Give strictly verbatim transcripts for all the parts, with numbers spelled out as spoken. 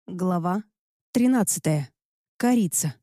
Глава тринадцатая. Корица.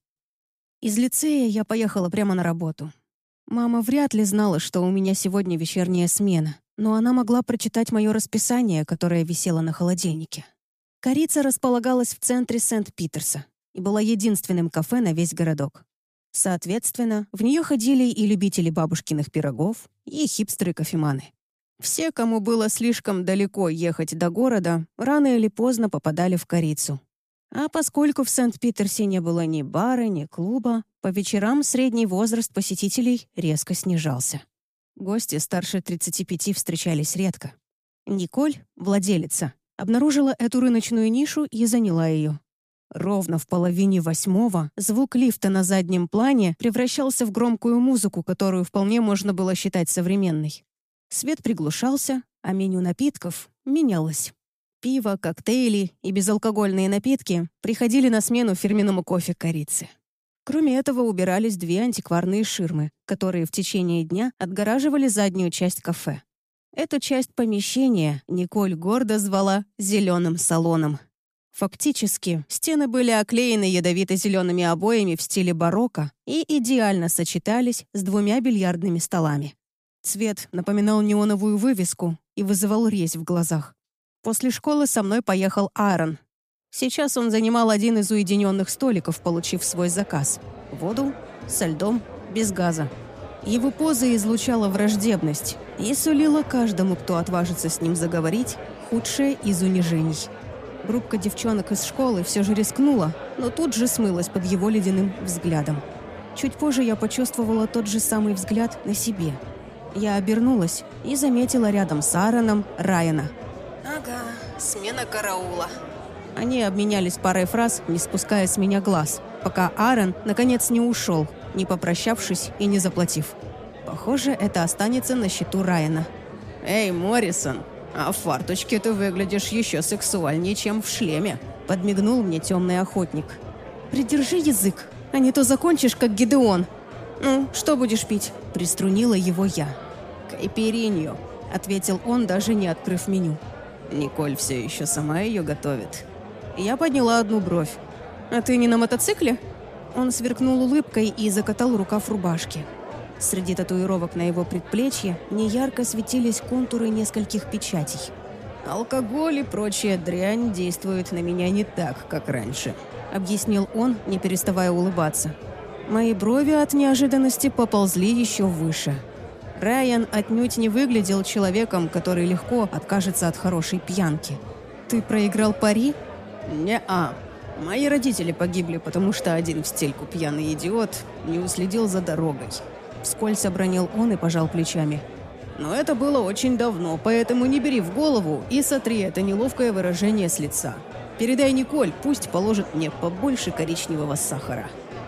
Из лицея я поехала прямо на работу. Мама вряд ли знала, что у меня сегодня вечерняя смена, но она могла прочитать мое расписание, которое висело на холодильнике. Корица располагалась в центре Сент-Питерса и была единственным кафе на весь городок. Соответственно, в нее ходили и любители бабушкиных пирогов, и хипстеры-кофеманы. Все, кому было слишком далеко ехать до города, рано или поздно попадали в Корицу. А поскольку в Сент-Питерсе не было ни бара, ни клуба, по вечерам средний возраст посетителей резко снижался. Гости старше тридцати пяти встречались редко. Николь, владелица, обнаружила эту рыночную нишу и заняла ее. Ровно в половине восьмого звук лифта на заднем плане превращался в громкую музыку, которую вполне можно было считать современной. Свет приглушался, а меню напитков менялось. Пиво, коктейли и безалкогольные напитки приходили на смену фирменному кофе корицы. Кроме этого, убирались две антикварные ширмы, которые в течение дня отгораживали заднюю часть кафе. Эту часть помещения Николь гордо звала «зеленым салоном». Фактически, стены были оклеены ядовито-зелеными обоями в стиле барокко и идеально сочетались с двумя бильярдными столами. Цвет напоминал неоновую вывеску и вызывал резь в глазах. После школы со мной поехал Аарон. Сейчас он занимал один из уединенных столиков, получив свой заказ. Воду, со льдом, без газа. Его поза излучала враждебность и сулила каждому, кто отважится с ним заговорить, худшее из унижений. Группка девчонок из школы все же рискнула, но тут же смылась под его ледяным взглядом. Чуть позже я почувствовала тот же самый взгляд на себе. Я обернулась и заметила рядом с Аароном Райана. «Ага, смена караула». Они обменялись парой фраз, не спуская с меня глаз, пока Аарон, наконец, не ушел, не попрощавшись и не заплатив. Похоже, это останется на счету Райана. «Эй, Моррисон, а в фарточке ты выглядишь еще сексуальнее, чем в шлеме», — подмигнул мне темный охотник. «Придержи язык, а не то закончишь, как Гидеон». «Ну, что будешь пить?» — приструнила его я. «Кайперинью», — ответил он, даже не открыв меню. «Николь все еще сама ее готовит». Я подняла одну бровь. «А ты не на мотоцикле?» Он сверкнул улыбкой и закатал рукав рубашки. Среди татуировок на его предплечье неярко светились контуры нескольких печатей. «Алкоголь и прочая дрянь действуют на меня не так, как раньше», — объяснил он, не переставая улыбаться. Мои брови от неожиданности поползли еще выше. Райан отнюдь не выглядел человеком, который легко откажется от хорошей пьянки. «Ты проиграл пари?» «Не-а. Мои родители погибли, потому что один в стельку пьяный идиот не уследил за дорогой». Вскользь обронил он и пожал плечами. «Но это было очень давно, поэтому не бери в голову и сотри это неловкое выражение с лица. Передай Николь, пусть положит мне побольше коричневого сахара».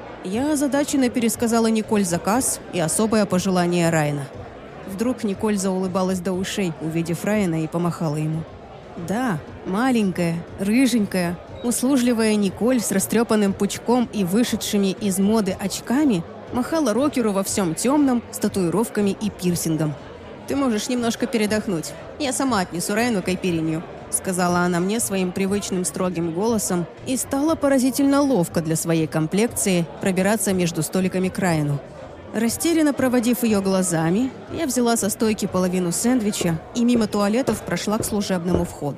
Я озадаченно пересказала Николь заказ и особое пожелание Райана. Вдруг Николь заулыбалась до ушей, увидев Райана, и помахала ему. Да, маленькая, рыженькая, услужливая Николь с растрепанным пучком и вышедшими из моды очками махала рокеру во всем темном с татуировками и пирсингом. «Ты можешь немножко передохнуть. Я сама отнесу Райану кайперинью», — сказала она мне своим привычным строгим голосом и стала поразительно ловко для своей комплекции пробираться между столиками к Райану. Растерянно проводив ее глазами, я взяла со стойки половину сэндвича и мимо туалетов прошла к служебному входу.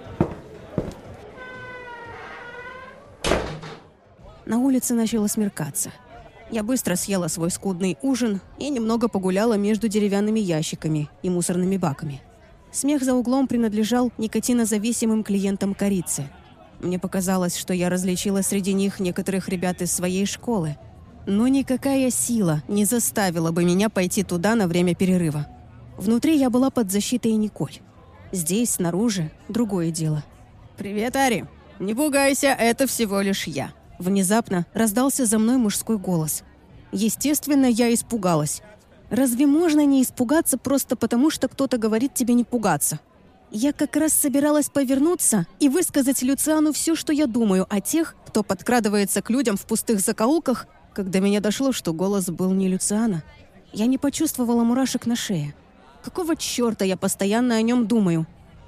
На улице начало смеркаться. Я быстро съела свой скудный ужин и немного погуляла между деревянными ящиками и мусорными баками. Смех за углом принадлежал никотинозависимым клиентам корицы. Мне показалось, что я различила среди них некоторых ребят из своей школы. Но никакая сила не заставила бы меня пойти туда на время перерыва. Внутри я была под защитой Николь. Здесь, снаружи, другое дело. «Привет, Ари. Не пугайся, это всего лишь я». Внезапно раздался за мной мужской голос. Естественно, я испугалась. Разве можно не испугаться просто потому, что кто-то говорит тебе не пугаться? Я как раз собиралась повернуться и высказать Люциану все, что я думаю о тех, кто подкрадывается к людям в пустых закоулках, когда меня дошло, что голос был не Люциана. Я не почувствовала мурашек на шее. Какого черта я постоянно о нем думаю?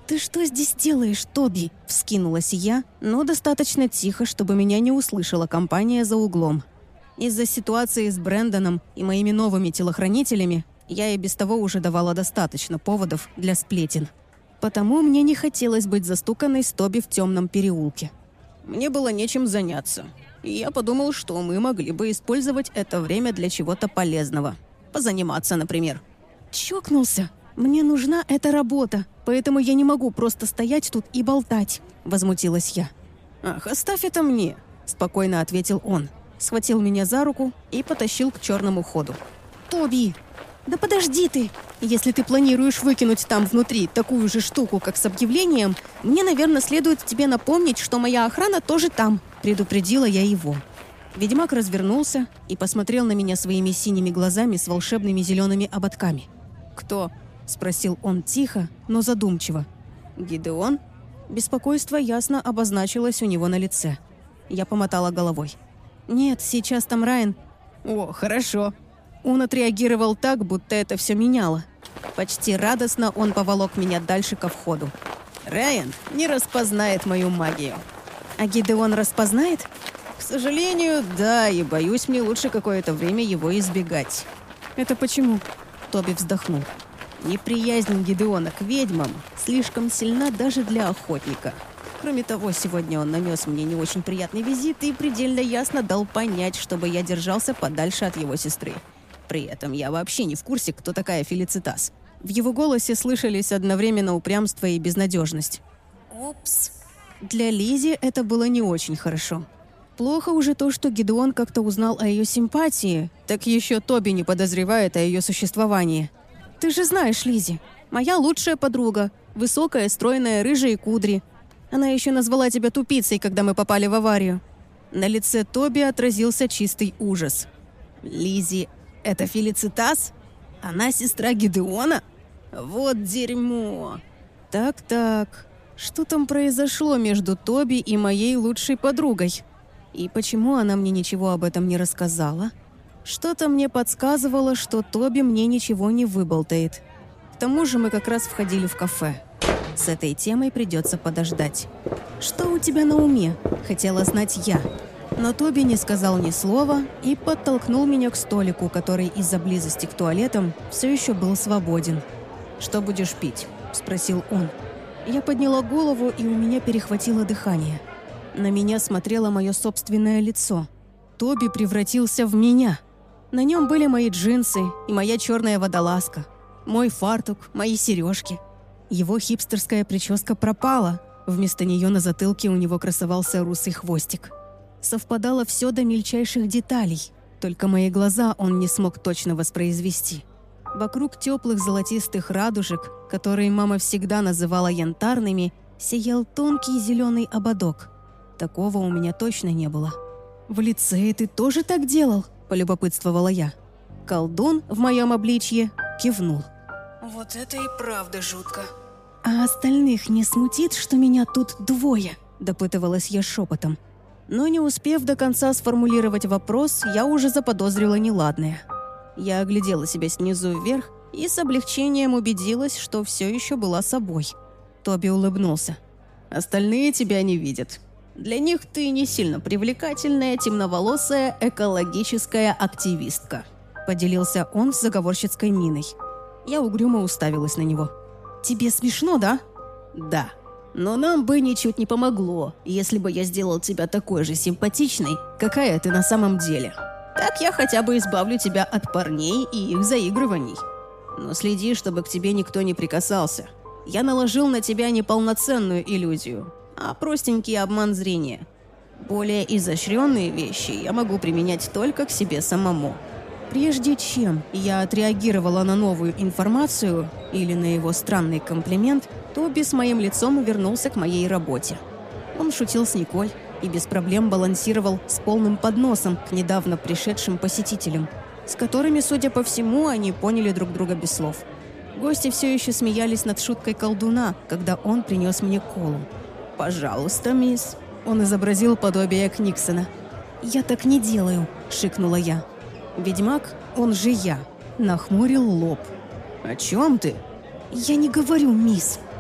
«Ты что здесь делаешь, Тоби?» – вскинулась я, но достаточно тихо, чтобы меня не услышала компания за углом. Из-за ситуации с Брэндоном и моими новыми телохранителями я и без того уже давала достаточно поводов для сплетен. Потому мне не хотелось быть застуканной с Тоби в темном переулке. Мне было нечем заняться. И я подумал, что мы могли бы использовать это время для чего-то полезного. Позаниматься, например. «Чокнулся? Мне нужна эта работа, поэтому я не могу просто стоять тут и болтать», — возмутилась я. «Ах, оставь это мне», — спокойно ответил он. Схватил меня за руку и потащил к черному ходу. «Тоби, да подожди ты! Если ты планируешь выкинуть там внутри такую же штуку, как с объявлением, мне, наверное, следует тебе напомнить, что моя охрана тоже там», — предупредила я его. Ведьмак развернулся и посмотрел на меня своими синими глазами с волшебными зелеными ободками. «Кто?» — спросил он тихо, но задумчиво. «Гидеон?» Беспокойство ясно обозначилось у него на лице. Я помотала головой. «Нет, сейчас там Райан». «О, хорошо». Он отреагировал так, будто это все меняло. Почти радостно он поволок меня дальше ко входу. «Райан не распознает мою магию». «А Гидеон распознает?» «К сожалению, да, и боюсь, мне лучше какое-то время его избегать». «Это почему?» Тоби вздохнул. «Неприязнь Гидеона к ведьмам слишком сильна даже для охотника. Кроме того, сегодня он нанес мне не очень приятный визит и предельно ясно дал понять, чтобы я держался подальше от его сестры. При этом я вообще не в курсе, кто такая Фелицитас». В его голосе слышались одновременно упрямство и безнадежность. «Упс». Для Лизи это было не очень хорошо. Плохо уже то, что Гидеон как-то узнал о ее симпатии, так еще Тоби не подозревает о ее существовании. «Ты же знаешь Лизи, моя лучшая подруга, высокая, стройная, рыжая и кудри. Она еще назвала тебя тупицей, когда мы попали в аварию». На лице Тоби отразился чистый ужас. «Лизи, это Фелицитас? Она сестра Гидеона? Вот дерьмо!» «Так-так, что там произошло между Тоби и моей лучшей подругой? И почему она мне ничего об этом не рассказала? Что-то мне подсказывало, что Тоби мне ничего не выболтает. К тому же мы как раз входили в кафе. С этой темой придется подождать. «Что у тебя на уме?» – хотела знать я. Но Тоби не сказал ни слова и подтолкнул меня к столику, который из-за близости к туалетам все еще был свободен. «Что будешь пить?» – спросил он. Я подняла голову, и у меня перехватило дыхание. На меня смотрело мое собственное лицо. Тоби превратился в меня. На нем были мои джинсы и моя черная водолазка, мой фартук, мои сережки. Его хипстерская прическа пропала. Вместо нее на затылке у него красовался русый хвостик. Совпадало все до мельчайших деталей, только мои глаза он не смог точно воспроизвести. Вокруг теплых золотистых радужек, которые мама всегда называла янтарными, сиял тонкий зеленый ободок. Такого у меня точно не было. «В лицее ты тоже так делал?» – полюбопытствовала я. Колдун в моем обличье кивнул. «Вот это и правда жутко». «А остальных не смутит, что меня тут двое?» – допытывалась я шепотом. Но не успев до конца сформулировать вопрос, я уже заподозрила неладное. Я оглядела себя снизу вверх и с облегчением убедилась, что все еще была собой. Тоби улыбнулся. «Остальные тебя не видят. Для них ты не сильно привлекательная, темноволосая, экологическая активистка», – поделился он с заговорщицкой миной. Я угрюмо уставилась на него. «Тебе смешно, да?» «Да. Но нам бы ничуть не помогло, если бы я сделал тебя такой же симпатичной, какая ты на самом деле. Так я хотя бы избавлю тебя от парней и их заигрываний. Но следи, чтобы к тебе никто не прикасался. Я наложил на тебя не полноценную иллюзию, а простенький обман зрения. Более изощренные вещи я могу применять только к себе самому». Прежде чем я отреагировала на новую информацию или на его странный комплимент, Тоби с моим лицом вернулся к моей работе. Он шутил с Николь и без проблем балансировал с полным подносом к недавно пришедшим посетителям, с которыми, судя по всему, они поняли друг друга без слов. Гости все еще смеялись над шуткой колдуна, когда он принес мне колу. «Пожалуйста, мисс». Он изобразил подобие Книксона. «Я так не делаю», — шикнула я. Ведьмак, он же я, нахмурил лоб. «О чем ты?» «Я не говорю, мисс».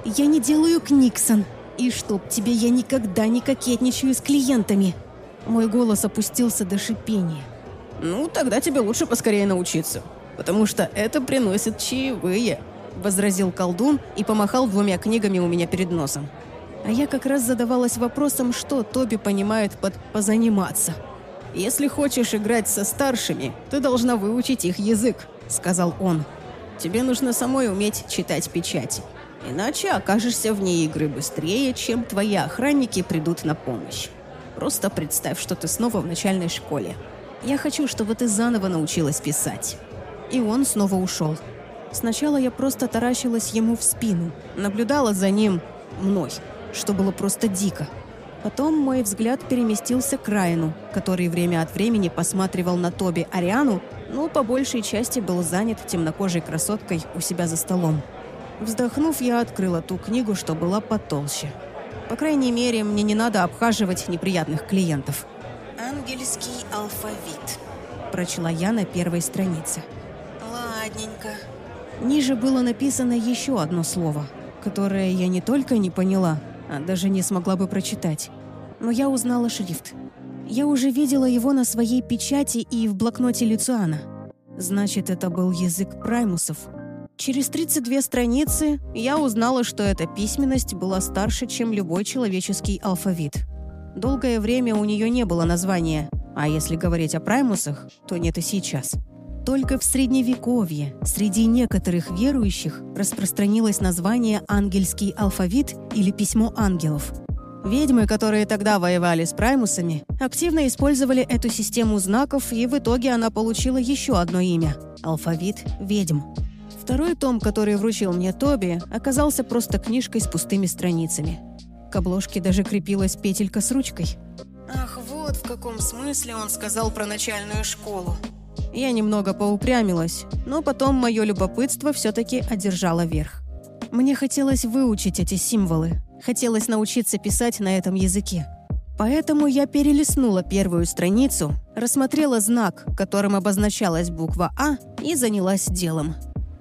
Я не делаю книксон. И чтоб тебе, я никогда не кокетничаю с клиентами. Мой голос опустился до шипения. «Ну, тогда тебе лучше поскорее научиться, потому что это приносит чаевые», — возразил колдун и помахал двумя книгами у меня перед носом. А я как раз задавалась вопросом, что Тоби понимает под «позаниматься». «Если хочешь играть со старшими, ты должна выучить их язык», — сказал он. «Тебе нужно самой уметь читать печати, иначе окажешься вне игры быстрее, чем твои охранники придут на помощь. Просто представь, что ты снова в начальной школе. Я хочу, чтобы ты заново научилась писать». И он снова ушел. Сначала я просто таращилась ему в спину, наблюдала за ним, мной, что было просто дико. Потом мой взгляд переместился к Райану, который время от времени посматривал на Тоби Ариану, но по большей части был занят темнокожей красоткой у себя за столом. Вздохнув, я открыла ту книгу, что была потолще. По крайней мере, мне не надо обхаживать неприятных клиентов. «Ангельский алфавит», – прочла я на первой странице. «Ладненько». Ниже было написано еще одно слово, которое я не только не поняла, а даже не смогла бы прочитать. Но я узнала шрифт. Я уже видела его на своей печати и в блокноте Люциана. Значит, это был язык праймусов. Через тридцать две страницы я узнала, что эта письменность была старше, чем любой человеческий алфавит. Долгое время у нее не было названия, а если говорить о праймусах, то нет и сейчас. Только в Средневековье среди некоторых верующих распространилось название «ангельский алфавит» или «письмо ангелов». Ведьмы, которые тогда воевали с праймусами, активно использовали эту систему знаков, и в итоге она получила еще одно имя – алфавит ведьм. Второй том, который вручил мне Тоби, оказался просто книжкой с пустыми страницами. К обложке даже крепилась петелька с ручкой. Ах, вот в каком смысле он сказал про начальную школу. Я немного поупрямилась, но потом мое любопытство все-таки одержало верх. Мне хотелось выучить эти символы, хотелось научиться писать на этом языке. Поэтому я перелистнула первую страницу, рассмотрела знак, которым обозначалась буква «А», и занялась делом.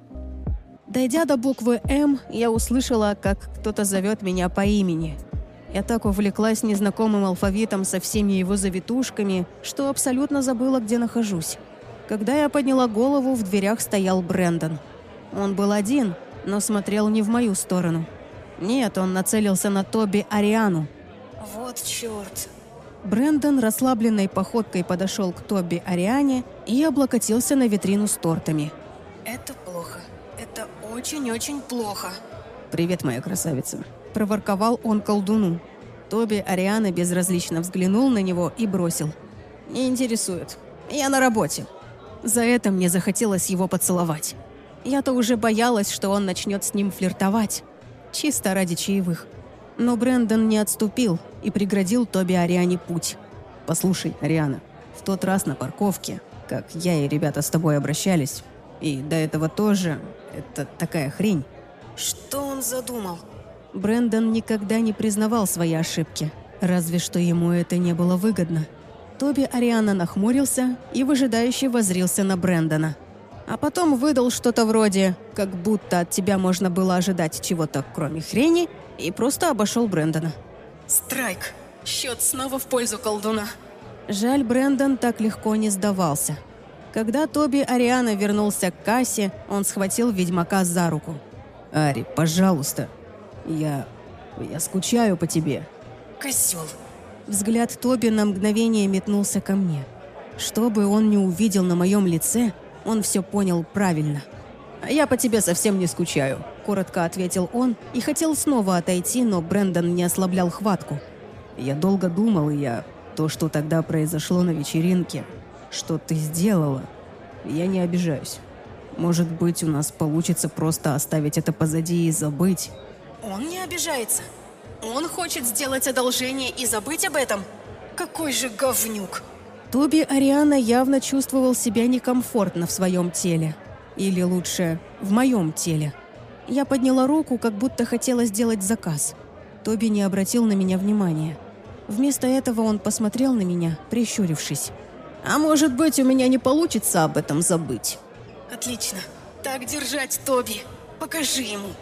Дойдя до буквы «М», я услышала, как кто-то зовет меня по имени. Я так увлеклась незнакомым алфавитом со всеми его завитушками, что абсолютно забыла, где нахожусь. Когда я подняла голову, в дверях стоял Брэндон. Он был один, но смотрел не в мою сторону. Нет, он нацелился на Тоби Ариану. Вот черт. Брэндон расслабленной походкой подошел к Тоби Ариане и облокотился на витрину с тортами. Это плохо. Это очень-очень плохо. «Привет, моя красавица», – проворковал он колдуну. Тоби Ариана безразлично взглянул на него и бросил: «Не интересует. Я на работе». За это мне захотелось его поцеловать. Я-то уже боялась, что он начнет с ним флиртовать. Чисто ради чаевых. Но Брэндон не отступил и преградил Тоби Ариане путь. «Послушай, Ариана, в тот раз на парковке, как я и ребята с тобой обращались, и до этого тоже, это такая хрень». Что он задумал? Брэндон никогда не признавал свои ошибки, разве что ему это не было выгодно. Тоби Ариана нахмурился и выжидающе воззрился на Брэндона. А потом выдал что-то вроде «как будто от тебя можно было ожидать чего-то, кроме хрени», и просто обошел Брэндона. Страйк. Счет снова в пользу колдуна. Жаль, Брэндон так легко не сдавался. Когда Тоби Ариана вернулся к кассе, он схватил ведьмака за руку. «Ари, пожалуйста, я... я скучаю по тебе». Козел. Взгляд Тоби на мгновение метнулся ко мне. Что бы он ни увидел на моем лице, он все понял правильно. «А я по тебе совсем не скучаю», – коротко ответил он и хотел снова отойти, но Брэндон не ослаблял хватку. «Я долго думал, и я... то, что тогда произошло на вечеринке, что ты сделала, я не обижаюсь. Может быть, у нас получится просто оставить это позади и забыть». Он не обижается. Он хочет сделать одолжение и забыть об этом. Какой же говнюк. Тоби Ариана явно чувствовал себя некомфортно в своем теле. Или лучше, в моем теле. Я подняла руку, как будто хотела сделать заказ. Тоби не обратил на меня внимания. Вместо этого он посмотрел на меня, прищурившись. «А может быть, у меня не получится об этом забыть?» Отлично. Так держать, Тоби. Покажи ему.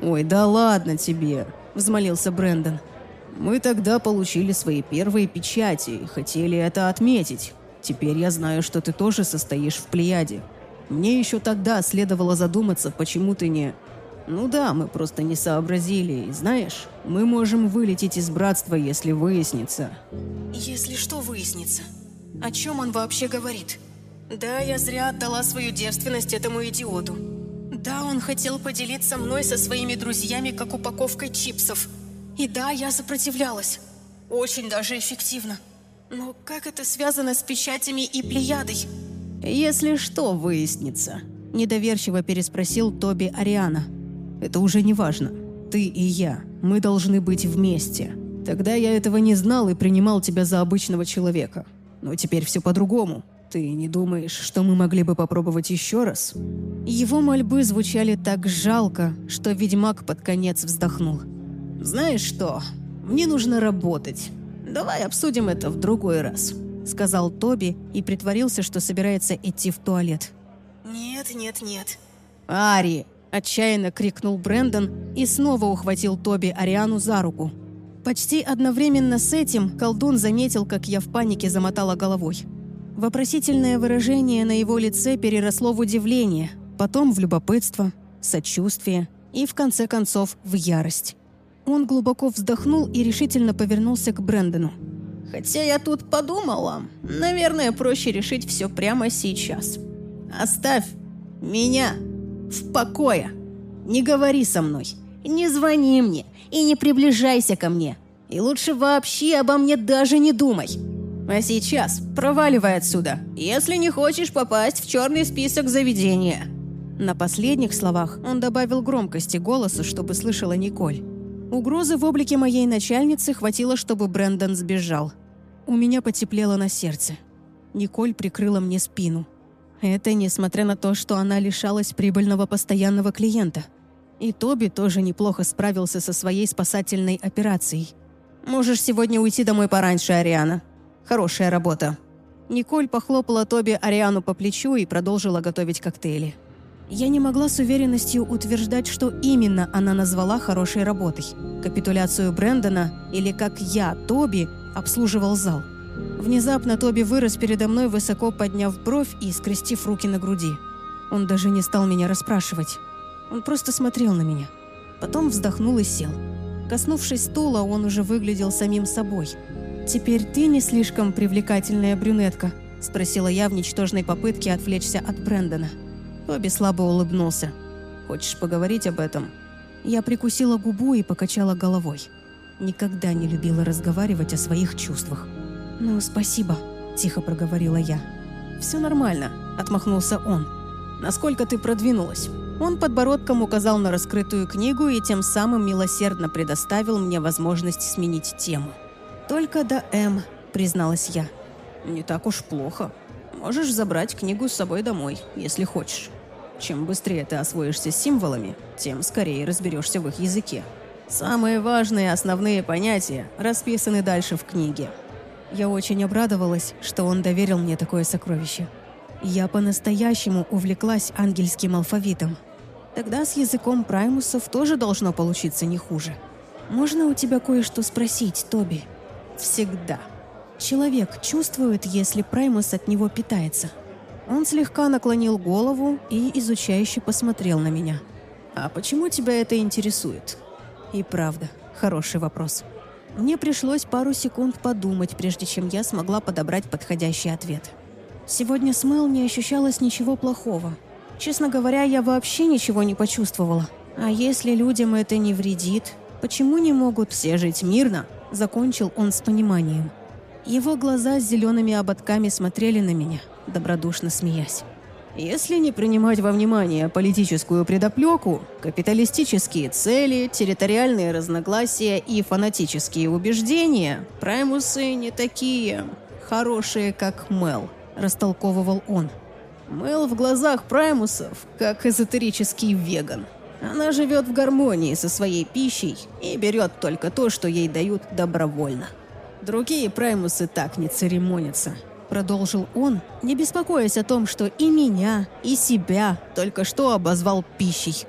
«Ой, да ладно тебе», – взмолился Брэндон. «Мы тогда получили свои первые печати и хотели это отметить. Теперь я знаю, что ты тоже состоишь в Плеяде. Мне еще тогда следовало задуматься, почему ты не... Ну да, мы просто не сообразили, и знаешь, мы можем вылететь из братства, если выяснится». Если что выяснится? О чем он вообще говорит? Да, я зря отдала свою девственность этому идиоту. Да, он хотел поделиться мной со своими друзьями, как упаковкой чипсов. И да, я сопротивлялась. Очень даже эффективно. Но как это связано с печатями и Плеядой? «Если что выяснится», – недоверчиво переспросил Тоби Ариана. «Это уже не важно. Ты и я. Мы должны быть вместе. Тогда я этого не знал и принимал тебя за обычного человека. Но теперь все по-другому. Ты не думаешь, что мы могли бы попробовать еще раз?» Его мольбы звучали так жалко, что ведьмак под конец вздохнул. «Знаешь что? Мне нужно работать. Давай обсудим это в другой раз», — сказал Тоби и притворился, что собирается идти в туалет. Нет, нет, нет. «Ари!» – отчаянно крикнул Брэндон и снова ухватил Тоби Ариану за руку. Почти одновременно с этим колдун заметил, как я в панике замотала головой. Вопросительное выражение на его лице переросло в удивление, потом в любопытство, сочувствие и, в конце концов, в ярость. Он глубоко вздохнул и решительно повернулся к Брэндону. «Хотя я тут подумала, наверное, проще решить все прямо сейчас. Оставь меня в покое. Не говори со мной, не звони мне и не приближайся ко мне. И лучше вообще обо мне даже не думай. А сейчас проваливай отсюда, если не хочешь попасть в черный список заведения». На последних словах он добавил громкости голоса, чтобы слышала Николь. Угрозы в облике моей начальницы хватило, чтобы Брэндон сбежал. У меня потеплело на сердце. Николь прикрыла мне спину. Это несмотря на то, что она лишалась прибыльного постоянного клиента. И Тоби тоже неплохо справился со своей спасательной операцией. «Можешь сегодня уйти домой пораньше, Ариана. Хорошая работа». Николь похлопала Тоби Ариану по плечу и продолжила готовить коктейли. Я не могла с уверенностью утверждать, что именно она назвала хорошей работой. Капитуляцию Брэндона или как я, Тоби, обслуживал зал. Внезапно Тоби вырос передо мной, высоко подняв бровь и скрестив руки на груди. Он даже не стал меня расспрашивать. Он просто смотрел на меня. Потом вздохнул и сел. Коснувшись стула, он уже выглядел самим собой. «Теперь ты не слишком привлекательная брюнетка?» – спросила я в ничтожной попытке отвлечься от Брэндона. Тоби слабо улыбнулся. «Хочешь поговорить об этом?» Я прикусила губу и покачала головой. Никогда не любила разговаривать о своих чувствах. «Ну, спасибо», – тихо проговорила я. «Все нормально», – отмахнулся он. «Насколько ты продвинулась?» Он подбородком указал на раскрытую книгу и тем самым милосердно предоставил мне возможность сменить тему. «Только до М», – призналась я. «Не так уж плохо. Можешь забрать книгу с собой домой, если хочешь. Чем быстрее ты освоишься с символами, тем скорее разберешься в их языке. Самые важные основные понятия расписаны дальше в книге». Я очень обрадовалась, что он доверил мне такое сокровище. Я по-настоящему увлеклась ангельским алфавитом. Тогда с языком праймусов тоже должно получиться не хуже. «Можно у тебя кое-что спросить, Тоби?» «Всегда». Человек чувствует, если праймус от него питается. Он слегка наклонил голову и изучающе посмотрел на меня. «А почему тебя это интересует?» И правда, хороший вопрос. Мне пришлось пару секунд подумать, прежде чем я смогла подобрать подходящий ответ. Сегодня с Мэл не ощущалось ничего плохого. Честно говоря, я вообще ничего не почувствовала. А если людям это не вредит, почему не могут все жить мирно? Закончил он с пониманием. Его глаза с зелеными ободками смотрели на меня, добродушно смеясь. Если не принимать во внимание политическую предоплеку, капиталистические цели, территориальные разногласия и фанатические убеждения, праймусы не такие хорошие, как Мэл, растолковывал он. Мэл в глазах праймусов, как эзотерический веган. Она живет в гармонии со своей пищей и берет только то, что ей дают добровольно. Другие праймусы так не церемонятся. Продолжил он, не беспокоясь о том, что и меня, и себя только что обозвал пищей.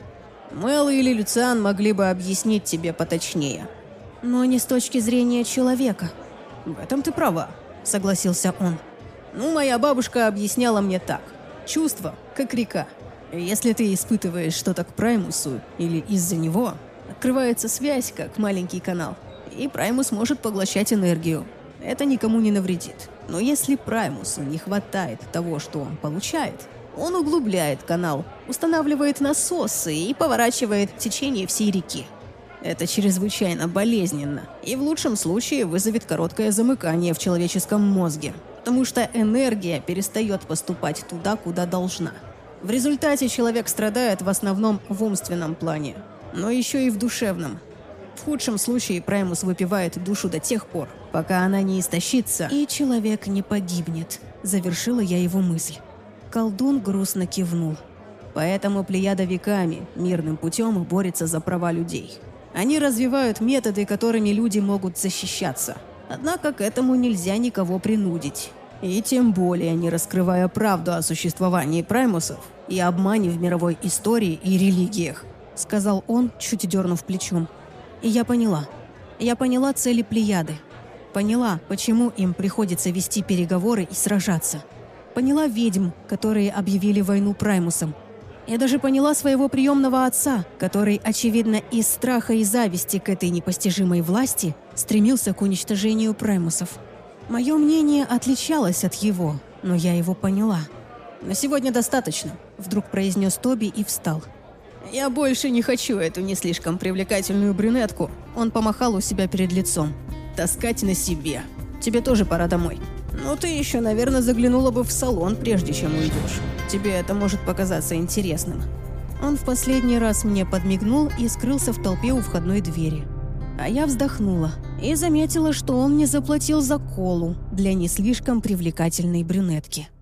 Мэл или Люциан могли бы объяснить тебе поточнее. Но не с точки зрения человека. В этом ты права, согласился он. Ну, моя бабушка объясняла мне так. Чувство, как река. Если ты испытываешь что-то к Праймусу или из-за него, открывается связь, как маленький канал, и Праймус может поглощать энергию. Это никому не навредит. Но если Праймусу не хватает того, что он получает, он углубляет канал, устанавливает насосы и поворачивает течение всей реки. Это чрезвычайно болезненно и в лучшем случае вызовет короткое замыкание в человеческом мозге, потому что энергия перестает поступать туда, куда должна. В результате человек страдает в основном в умственном плане, но еще и в душевном. В худшем случае Праймус выпивает душу до тех пор, пока она не истощится, и человек не погибнет. Завершила я его мысль. Колдун грустно кивнул. Поэтому Плеяда веками мирным путем борется за права людей. Они развивают методы, которыми люди могут защищаться. Однако к этому нельзя никого принудить. И тем более не раскрывая правду о существовании праймусов и обмане в мировой истории и религиях, сказал он, чуть дернув плечом. И я поняла. Я поняла цели Плеяды. Поняла, почему им приходится вести переговоры и сражаться. Поняла ведьм, которые объявили войну праймусам. Я даже поняла своего приемного отца, который, очевидно, из страха и зависти к этой непостижимой власти стремился к уничтожению праймусов. Мое мнение отличалось от его, но я его поняла. «На сегодня достаточно», — вдруг произнес Тоби и встал. «Я больше не хочу эту не слишком привлекательную брюнетку», — он помахал у себя перед лицом. «Таскать на себе. Тебе тоже пора домой. Ну, ты еще, наверное, заглянула бы в салон, прежде чем уйдешь. Тебе это может показаться интересным». Он в последний раз мне подмигнул и скрылся в толпе у входной двери. А я вздохнула и заметила, что он мне заплатил за колу для не слишком привлекательной брюнетки.